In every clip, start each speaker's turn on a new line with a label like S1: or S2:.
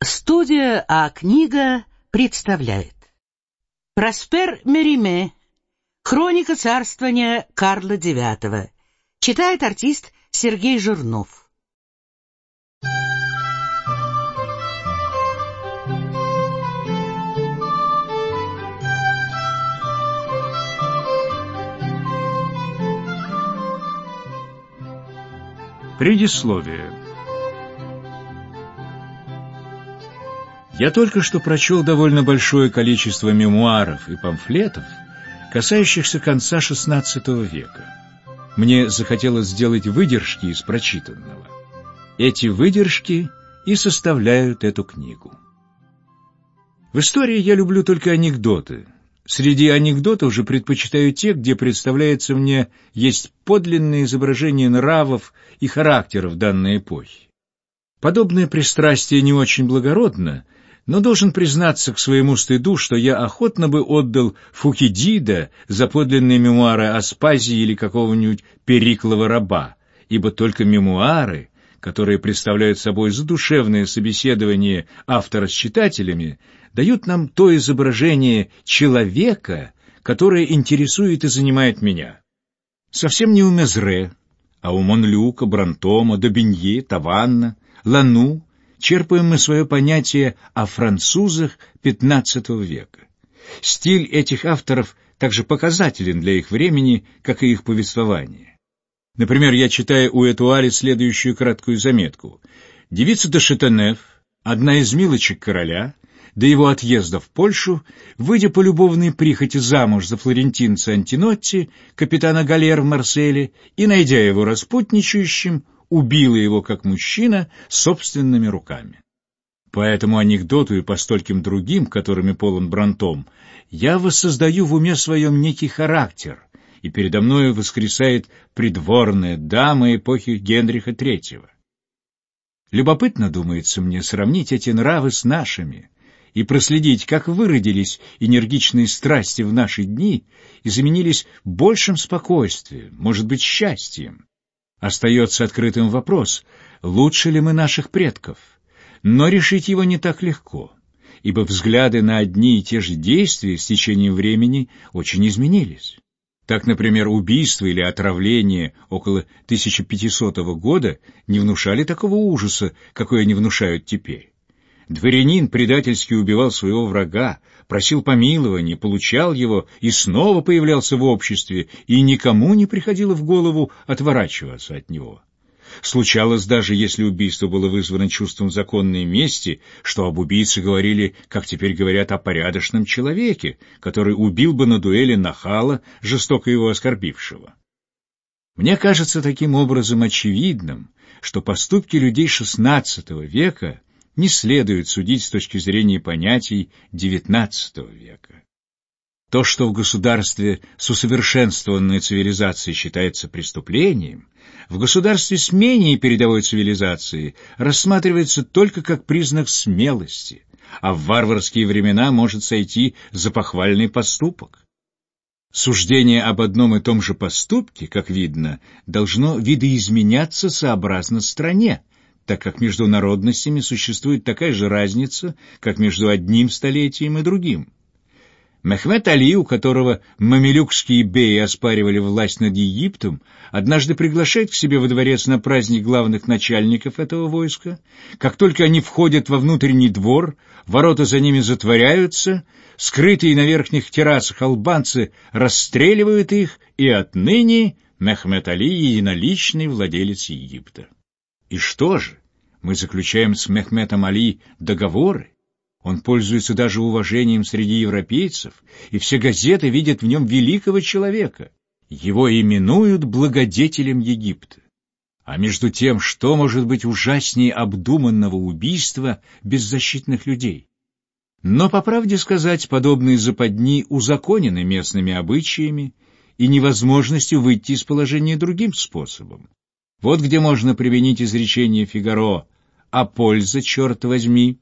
S1: Студия А-книга представляет Проспер Мериме. Хроника царствования Карла IX. Читает артист Сергей Жирнов.
S2: Предисловие. Я только что прочел довольно большое количество мемуаров и памфлетов, касающихся конца XVI века. Мне захотелось сделать выдержки из прочитанного. Эти выдержки и составляют эту книгу. В истории я люблю только анекдоты. Среди анекдотов же предпочитаю те, где, представляется мне, есть подлинное изображение нравов и характеров данной эпохи. Подобное пристрастие не очень благородно, но должен признаться к своему стыду, что я охотно бы отдал Фукидида за подлинные мемуары Аспазии или какого-нибудь Периклова раба, ибо только мемуары, которые представляют собой задушевное собеседование автора с читателями, дают нам то изображение человека, которое интересует и занимает меня. Совсем не у Мезре, а у Монлюка, Брантома, Добинье, Таванна, Лану черпаем мы свое понятие о французах XV века. Стиль этих авторов также показателен для их времени, как и их повествование. Например, я читаю у Этуаля следующую краткую заметку. Девица де Шатенеф, одна из милочек короля, до его отъезда в Польшу, выйдя по любовной прихоти замуж за флорентинца Антинотти, капитана галер в Марселе, и, найдя его распутничающим, убила его как мужчина собственными руками. По этому анекдоту и по стольким другим, которыми полон Брантом, я воссоздаю в уме своем некий характер, и передо мною воскресает придворная дама эпохи Генриха III. Любопытно, думается мне, сравнить эти нравы с нашими и проследить, как выродились энергичные страсти в наши дни и заменились большим спокойствием, может быть, счастьем. Остается открытым вопрос, лучше ли мы наших предков, но решить его не так легко, ибо взгляды на одни и те же действия с течением времени очень изменились. Так, например, убийство или отравление около 1500 года не внушали такого ужаса, какой они внушают теперь. Дворянин предательски убивал своего врага, просил помилования, получал его и снова появлялся в обществе, и никому не приходило в голову отворачиваться от него. Случалось даже, если убийство было вызвано чувством законной мести, что об убийце говорили, как теперь говорят, о порядочном человеке, который убил бы на дуэли нахала, жестоко его оскорбившего. Мне кажется таким образом очевидным, что поступки людей XVI века не следует судить с точки зрения понятий XIX века. То, что в государстве с усовершенствованной цивилизацией считается преступлением, в государстве с менее передовой цивилизацией рассматривается только как признак смелости, а в варварские времена может сойти за похвальный поступок. Суждение об одном и том же поступке, как видно, должно видоизменяться сообразно стране, так как между народностями существует такая же разница, как между одним столетием и другим. Мехмед Али, у которого мамилюкские беи оспаривали власть над Египтом, однажды приглашает к себе во дворец на праздник главных начальников этого войска. Как только они входят во внутренний двор, ворота за ними затворяются, скрытые на верхних террасах албанцы расстреливают их, и отныне Мехмед Али — единоличный владелец Египта. И что же? Мы заключаем с Мехметом Али договоры. Он пользуется даже уважением среди европейцев, и все газеты видят в нем великого человека. Его именуют благодетелем Египта. А между тем, что может быть ужаснее обдуманного убийства беззащитных людей? Но, по правде сказать, подобные западни узаконены местными обычаями и невозможностью выйти из положения другим способом. Вот где можно применить изречение Фигаро «А польза, черт возьми».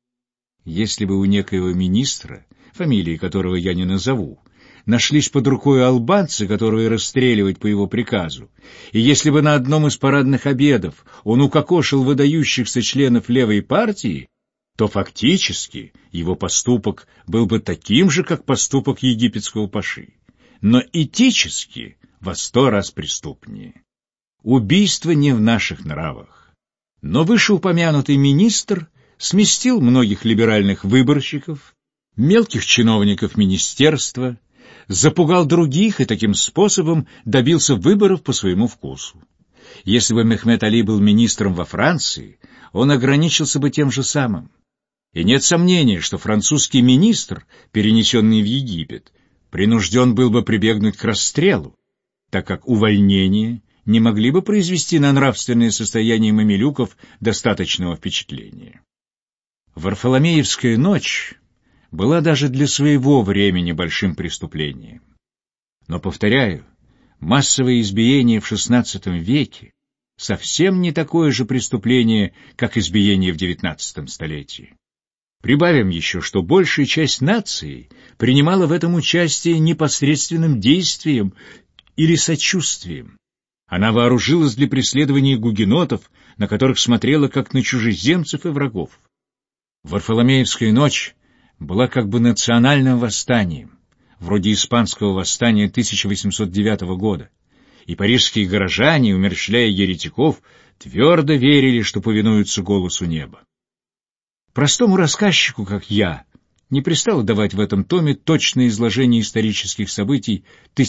S2: Если бы у некоего министра, фамилии которого я не назову, нашлись под рукой албанцы, которые расстреливать по его приказу, и если бы на одном из парадных обедов он укокошил выдающихся членов левой партии, то фактически его поступок был бы таким же, как поступок египетского паши, но этически во 100 раз преступнее. Убийство не в наших нравах. Но вышеупомянутый министр сместил многих либеральных выборщиков, мелких чиновников министерства, запугал других и таким способом добился выборов по своему вкусу. Если бы Мехмед Али был министром во Франции, он ограничился бы тем же самым. И нет сомнения, что французский министр, перенесенный в Египет, принужден был бы прибегнуть к расстрелу, так как увольнения не могли бы произвести на нравственное состояние мамилюков достаточного впечатления. Варфоломеевская ночь была даже для своего времени большим преступлением. Но, повторяю, массовое избиение в XVI веке совсем не такое же преступление, как избиение в XIX столетии. Прибавим еще, что большая часть нации принимала в этом участие непосредственным действием или сочувствием. Она вооружилась для преследования гугенотов, на которых смотрела как на чужеземцев и врагов. Варфоломеевская ночь была как бы национальным восстанием, вроде испанского восстания 1809 года, и парижские горожане, умерщвляя еретиков, твердо верили, что повинуются голосу неба. Простому рассказчику, как я, не пристало давать в этом томе точное изложение исторических событий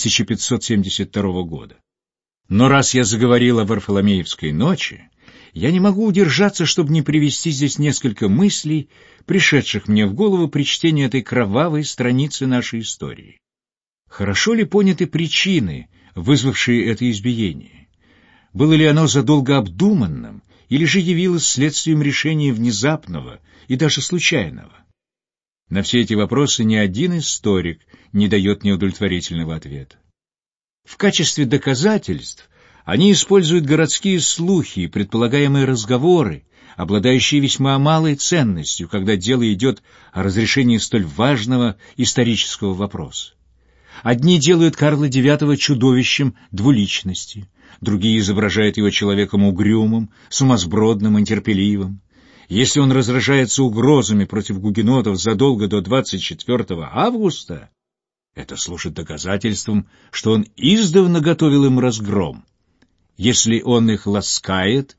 S2: 1572 года. Но раз я заговорил о Варфоломеевской ночи, я не могу удержаться, чтобы не привести здесь несколько мыслей, пришедших мне в голову при чтении этой кровавой страницы нашей истории. Хорошо ли поняты причины, вызвавшие это избиение? Было ли оно задолго обдуманным, или же явилось следствием решения внезапного и даже случайного? На все эти вопросы ни один историк не дает неудовлетворительного ответа. В качестве доказательств они используют городские слухи и предполагаемые разговоры, обладающие весьма малой ценностью, когда дело идет о разрешении столь важного исторического вопроса. Одни делают Карла IX чудовищем двуличности, другие изображают его человеком угрюмым, сумасбродным и терпеливым. Если он разражается угрозами против гугенотов задолго до 24 августа, это служит доказательством, что он издавна готовил им разгром. Если он их ласкает,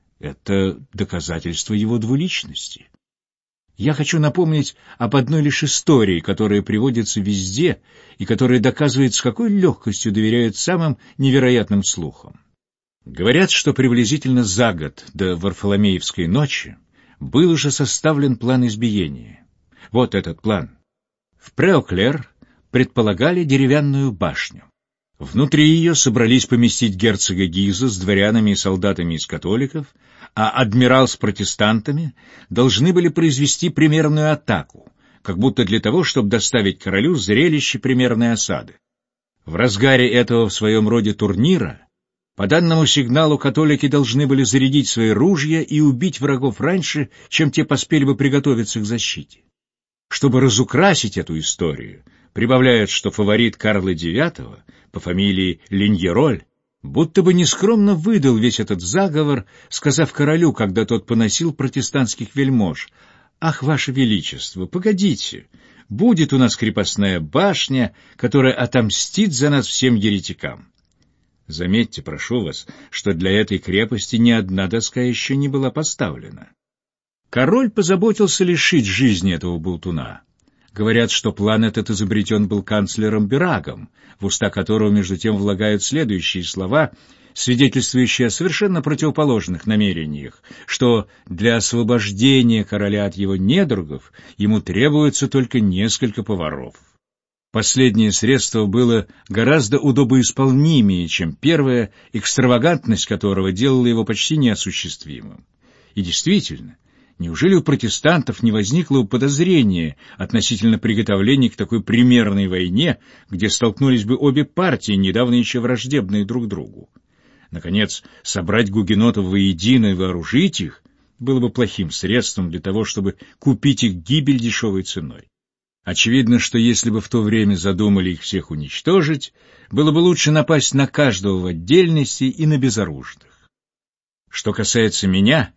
S2: это доказательство его двуличности. Я хочу напомнить об одной лишь истории, которая приводится везде и которая доказывает, с какой легкостью доверяют самым невероятным слухам. Говорят, что приблизительно за год до Варфоломеевской ночи был уже составлен план избиения. Вот этот план. В Преоклер предполагали деревянную башню. Внутри ее собрались поместить герцога Гиза с дворянами и солдатами из католиков, а адмирал с протестантами должны были произвести примерную атаку, как будто для того, чтобы доставить королю зрелище примерной осады. В разгаре этого в своем роде турнира по данному сигналу католики должны были зарядить свои ружья и убить врагов раньше, чем те поспели бы приготовиться к защите. Чтобы разукрасить эту историю, прибавляют, что фаворит Карла IX по фамилии Линьероль будто бы нескромно выдал весь этот заговор, сказав королю, когда тот поносил протестантских вельмож: «Ах, ваше величество, погодите, будет у нас крепостная башня, которая отомстит за нас всем еретикам». Заметьте, прошу вас, что для этой крепости ни одна доска еще не была поставлена. Король позаботился лишить жизни этого болтуна. Говорят, что план этот изобретен был канцлером Бирагом, в уста которого между тем влагают следующие слова, свидетельствующие о совершенно противоположных намерениях, что для освобождения короля от его недругов ему требуется только несколько поваров. Последнее средство было гораздо удобоисполнимее, чем первое, экстравагантность которого делала его почти неосуществимым. И действительно, неужели у протестантов не возникло подозрения относительно приготовлений к такой примерной войне, где столкнулись бы обе партии, недавно еще враждебные друг другу? Наконец, собрать гугенотов воедино и вооружить их было бы плохим средством для того, чтобы купить их гибель дешевой ценой. Очевидно, что если бы в то время задумали их всех уничтожить, было бы лучше напасть на каждого в отдельности и на безоружных. Что касается меня,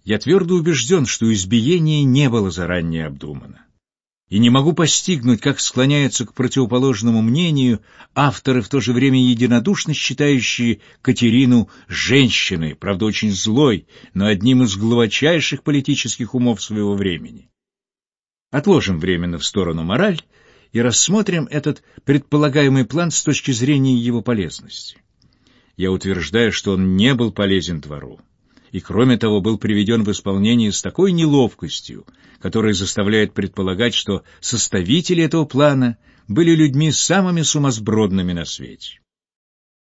S2: Я твердо убежден, что избиение не было заранее обдумано. И не могу постигнуть, как склоняются к противоположному мнению авторы, в то же время единодушно считающие Катерину женщиной, правда очень злой, но одним из глубочайших политических умов своего времени. Отложим временно в сторону мораль и рассмотрим этот предполагаемый план с точки зрения его полезности. Я утверждаю, что он не был полезен двору, и, кроме того, был приведен в исполнение с такой неловкостью, которая заставляет предполагать, что составители этого плана были людьми самыми сумасбродными на свете.